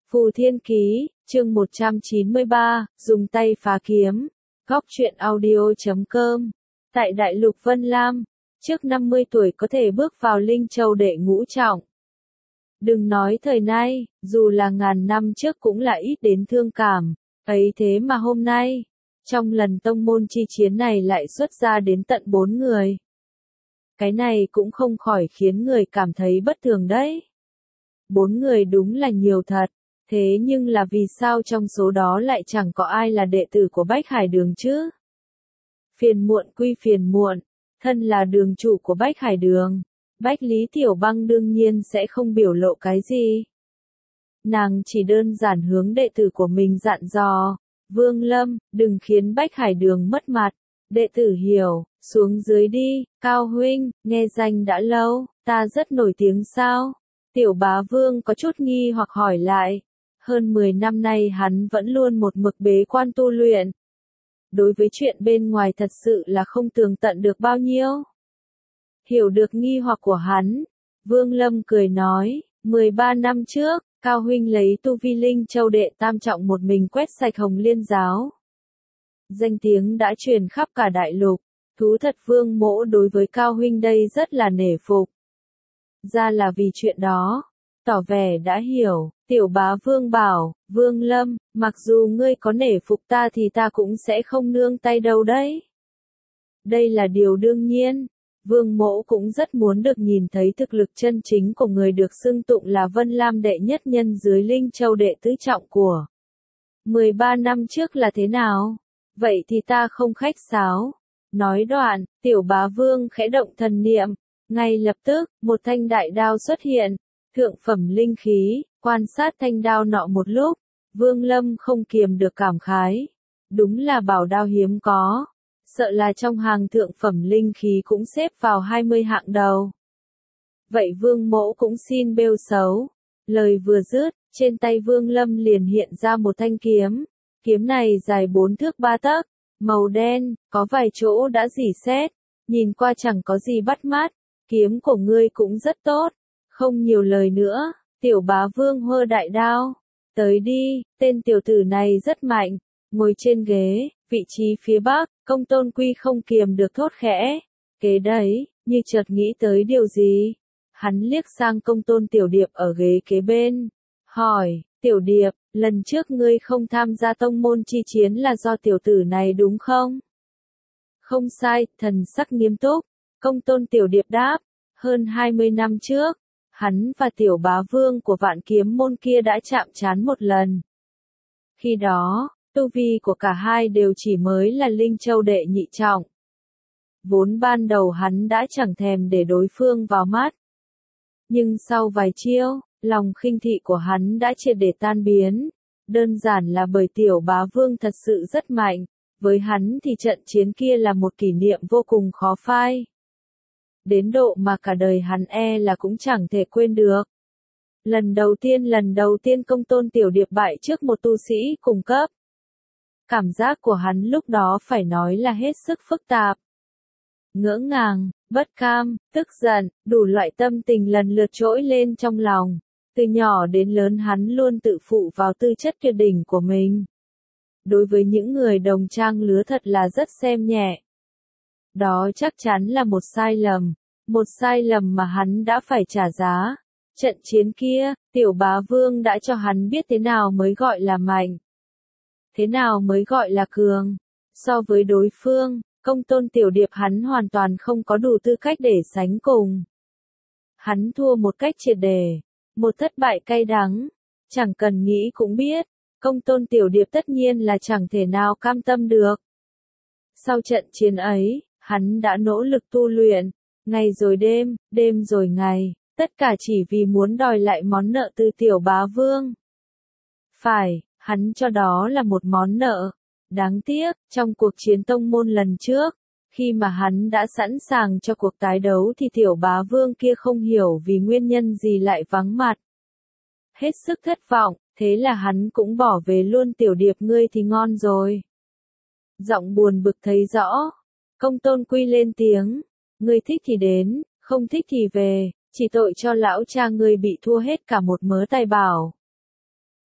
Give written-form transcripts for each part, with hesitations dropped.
Phù Thiên Ký, chương 193, dùng tay phá kiếm. Góc truyện audio.com. Tại Đại Lục Vân Lam, trước 50 tuổi có thể bước vào Linh Châu đệ ngũ trọng. Đừng nói thời nay, dù là ngàn năm trước cũng là ít đến thương cảm, ấy thế mà hôm nay, trong lần tông môn chi chiến này lại xuất ra đến tận 4 người. Cái này cũng không khỏi khiến người cảm thấy bất thường đấy. 4 người đúng là nhiều thật, thế nhưng là vì sao trong số đó lại chẳng có ai là đệ tử của Bách Hải Đường chứ? Phiền muộn quy phiền muộn, thân là đường chủ của Bách Hải Đường, Bách Lý Tiểu Băng đương nhiên sẽ không biểu lộ cái gì. Nàng chỉ đơn giản hướng đệ tử của mình dặn dò, Vương Lâm, đừng khiến Bách Hải Đường mất mặt. Đệ tử hiểu, xuống dưới đi, Cao huynh, nghe danh đã lâu, ta rất nổi tiếng sao? Tiểu Bá Vương có chút nghi hoặc hỏi lại. Hơn 10 năm nay hắn vẫn luôn một mực bế quan tu luyện. Đối với chuyện bên ngoài thật sự là không tường tận được bao nhiêu. Hiểu được nghi hoặc của hắn, Vương Lâm cười nói, 13 năm trước, Cao huynh lấy tu vi Linh Châu đệ tam trọng một mình quét sạch Hồng Liên giáo. Danh tiếng đã truyền khắp cả đại lục, thú thật Vương Mỗ đối với Cao huynh đây rất là nể phục. Ra là vì chuyện đó, tỏ vẻ đã hiểu, Tiểu Bá Vương bảo, Vương Lâm, mặc dù ngươi có nể phục ta thì ta cũng sẽ không nương tay đâu đấy. Đây là điều đương nhiên, Vương Mỗ cũng rất muốn được nhìn thấy thực lực chân chính của người được xưng tụng là Vân Lam đệ nhất nhân dưới Linh Châu đệ tứ trọng của 13 năm trước là thế nào? Vậy thì ta không khách sáo. Nói đoạn, Tiểu Bá Vương khẽ động thần niệm, ngay lập tức, một thanh đại đao xuất hiện, thượng phẩm linh khí, quan sát thanh đao nọ một lúc, Vương Lâm không kiềm được cảm khái. Đúng là bảo đao hiếm có, sợ là trong hàng thượng phẩm linh khí cũng xếp vào 20 hạng đầu. Vậy Vương Mỗ cũng xin bêu xấu. Lời vừa dứt, trên tay Vương Lâm liền hiện ra một thanh kiếm. Kiếm này dài 4 thước 3 tấc, màu đen, có vài chỗ đã rỉ sét, nhìn qua chẳng có gì bắt mắt. Kiếm của ngươi cũng rất tốt, không nhiều lời nữa, Tiểu Bá Vương hơ đại đao. Tới đi, tên tiểu tử này rất mạnh, ngồi trên ghế, vị trí phía bắc, Công Tôn Quy không kiềm được thốt khẽ. Kế đấy, như chợt nghĩ tới điều gì. Hắn liếc sang Công Tôn Tiểu Điệp ở ghế kế bên, hỏi, Tiểu Điệp, lần trước ngươi không tham gia tông môn chi chiến là do tiểu tử này đúng không? Không sai, thần sắc nghiêm túc, Công Tôn Tiểu Điệp đáp, hơn 20 năm trước, hắn và Tiểu Bá Vương của Vạn Kiếm môn kia đã chạm trán một lần. Khi đó, tu vi của cả hai đều chỉ mới là Linh Châu đệ nhị trọng. Vốn ban đầu hắn đã chẳng thèm để đối phương vào mắt. Nhưng sau vài chiêu, lòng khinh thị của hắn đã triệt để tan biến. Đơn giản là bởi Tiểu Bá Vương thật sự rất mạnh. Với hắn thì trận chiến kia là một kỷ niệm vô cùng khó phai. Đến độ mà cả đời hắn là cũng chẳng thể quên được. Lần đầu tiên Công Tôn Tiểu Điệp bại trước một tu sĩ cùng cấp. Cảm giác của hắn lúc đó phải nói là hết sức phức tạp. Ngỡ ngàng, bất cam, tức giận, đủ loại tâm tình lần lượt trỗi lên trong lòng. Từ nhỏ đến lớn hắn luôn tự phụ vào tư chất tuyệt đỉnh của mình. Đối với những người đồng trang lứa thật là rất xem nhẹ. Đó chắc chắn là một sai lầm mà hắn đã phải trả giá. Trận chiến kia, Tiểu Bá Vương đã cho hắn biết thế nào mới gọi là mạnh. Thế nào mới gọi là cường. So với đối phương, Công Tôn Tiểu Điệp hắn hoàn toàn không có đủ tư cách để sánh cùng. Hắn thua một cách triệt để, một thất bại cay đắng. Chẳng cần nghĩ cũng biết, Công Tôn Tiểu Điệp tất nhiên là chẳng thể nào cam tâm được. Sau trận chiến ấy, hắn đã nỗ lực tu luyện, ngày rồi đêm, đêm rồi ngày, tất cả chỉ vì muốn đòi lại món nợ từ Tiểu Bá Vương. Phải, hắn cho đó là một món nợ. Đáng tiếc, trong cuộc chiến tông môn lần trước, khi mà hắn đã sẵn sàng cho cuộc tái đấu thì Tiểu Bá Vương kia không hiểu vì nguyên nhân gì lại vắng mặt. Hết sức thất vọng, thế là hắn cũng bỏ về luôn. Tiểu Điệp ngươi thì ngon rồi. Giọng buồn bực thấy rõ. Công Tôn Quy lên tiếng. Ngươi thích thì đến, không thích thì về, chỉ tội cho lão cha ngươi bị thua hết cả một mớ tài bảo.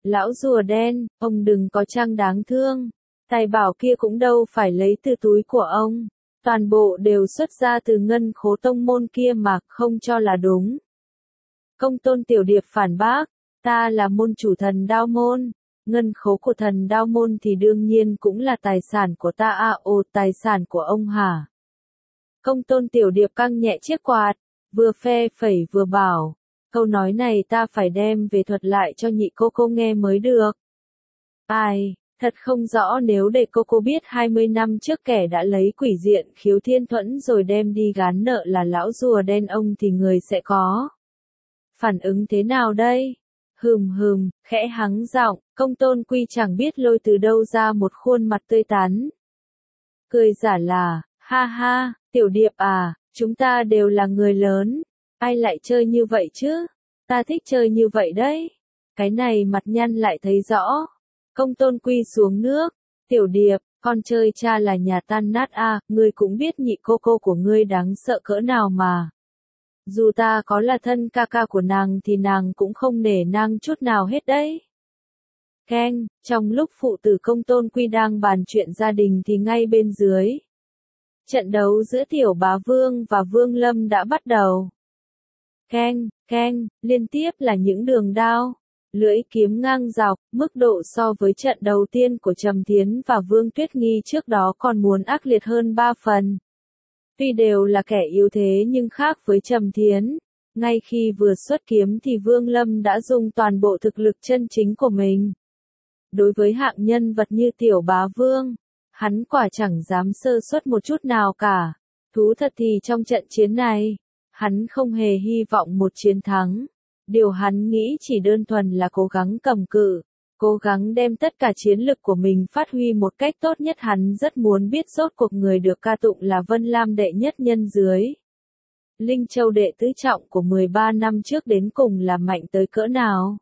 Lão rùa đen, ông đừng có trăng đáng thương. Tài bảo kia cũng đâu phải lấy từ túi của ông. Toàn bộ đều xuất ra từ ngân khố tông môn kia mà, không cho là đúng. Công tôn Tiểu Điệp phản bác, ta là môn chủ Thần Đao môn. Ngân khố của Thần Đao môn thì đương nhiên cũng là tài sản của ta à, ồ, tài sản của ông hả? Công tôn Tiểu Điệp căng nhẹ chiếc quạt, vừa phe phẩy vừa bảo, câu nói này ta phải đem về thuật lại cho nhị cô nghe mới được. Ai, thật không rõ nếu để cô biết 20 năm trước kẻ đã lấy quỷ diện khiếu thiên thuẫn rồi đem đi gán nợ là lão rùa đen ông thì người sẽ có phản ứng thế nào đây? Khẽ hắng giọng, công tôn Quy chẳng biết lôi từ đâu ra một khuôn mặt tươi tắn. Cười giả là, ha ha, Tiểu Điệp à, chúng ta đều là người lớn, ai lại chơi như vậy chứ? Ta thích chơi như vậy đấy. Cái này mặt nhăn lại thấy rõ. Công tôn Quy xuống nước, Tiểu Điệp, con chơi cha là nhà tan nát à, ngươi cũng biết nhị cô của ngươi đáng sợ cỡ nào mà. Dù ta có là thân ca ca của nàng thì nàng cũng không nể nang chút nào hết đấy. Keng, trong lúc phụ tử công tôn Quy đang bàn chuyện gia đình thì ngay bên dưới. Trận đấu giữa Tiểu Bá Vương và Vương Lâm đã bắt đầu. Keng, liên tiếp là những đường đao, lưỡi kiếm ngang dọc, mức độ so với trận đầu tiên của Trầm Thiến và Vương Tuyết Nghi trước đó còn muốn ác liệt hơn 3 phần. Tuy đều là kẻ yếu thế nhưng khác với Trầm Thiến, ngay khi vừa xuất kiếm thì Vương Lâm đã dùng toàn bộ thực lực chân chính của mình. Đối với hạng nhân vật như Tiểu Bá Vương, hắn quả chẳng dám sơ suất một chút nào cả. Thú thật thì trong trận chiến này, hắn không hề hy vọng một chiến thắng. Điều hắn nghĩ chỉ đơn thuần là cố gắng cầm cự, cố gắng đem tất cả chiến lực của mình phát huy một cách tốt nhất. Hắn rất muốn biết rốt cuộc người được ca tụng là Vân Lam đệ nhất nhân dưới Linh Châu đệ tứ trọng của 13 năm trước đến cùng là mạnh tới cỡ nào.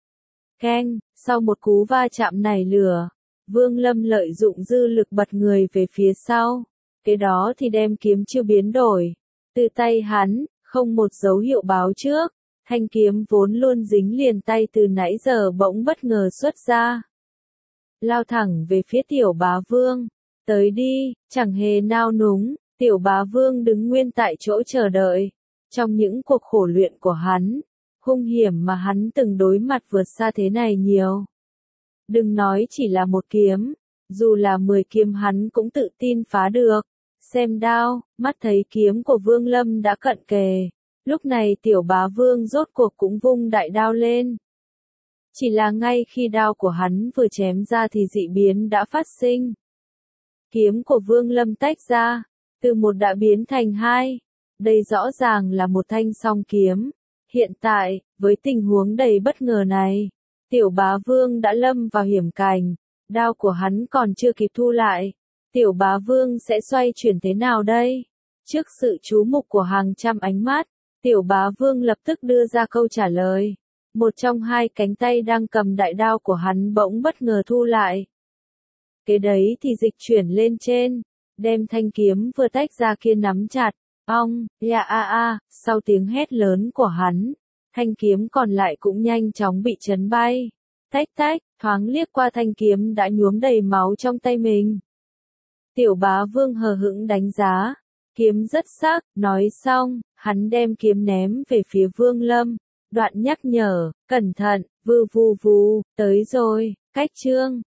Keng, sau một cú va chạm nảy lửa, Vương Lâm lợi dụng dư lực bật người về phía sau, kế đó thì đem kiếm chiêu biến đổi. Từ tay hắn, không một dấu hiệu báo trước, thanh kiếm vốn luôn dính liền tay từ nãy giờ bỗng bất ngờ xuất ra. Lao thẳng về phía Tiểu Bá Vương. Tới đi, chẳng hề nao núng, Tiểu Bá Vương đứng nguyên tại chỗ chờ đợi. Trong những cuộc khổ luyện của hắn, hung hiểm mà hắn từng đối mặt vượt xa thế này nhiều. Đừng nói chỉ là một kiếm, dù là 10 kiếm hắn cũng tự tin phá được. Xem đao, mắt thấy kiếm của Vương Lâm đã cận kề. Lúc này Tiểu Bá Vương rốt cuộc cũng vung đại đao lên. Chỉ là ngay khi đao của hắn vừa chém ra thì dị biến đã phát sinh. Kiếm của Vương Lâm tách ra, từ một đã biến thành hai. Đây rõ ràng là một thanh song kiếm. Hiện tại, với tình huống đầy bất ngờ này, Tiểu Bá Vương đã lâm vào hiểm cảnh. Đao của hắn còn chưa kịp thu lại. Tiểu Bá Vương sẽ xoay chuyển thế nào đây? Trước sự chú mục của hàng trăm ánh mắt, Tiểu Bá Vương lập tức đưa ra câu trả lời. Một trong hai cánh tay đang cầm đại đao của hắn bỗng bất ngờ thu lại. Kế đấy thì dịch chuyển lên trên, đem thanh kiếm vừa tách ra kia nắm chặt. Ong, sau tiếng hét lớn của hắn, thanh kiếm còn lại cũng nhanh chóng bị chấn bay. Tách, thoáng liếc qua thanh kiếm đã nhuốm đầy máu trong tay mình. Tiểu Bá Vương hờ hững đánh giá, kiếm rất sắc, nói xong, hắn đem kiếm ném về phía Vương Lâm, đoạn nhắc nhở, cẩn thận, vù, tới rồi, cách chương.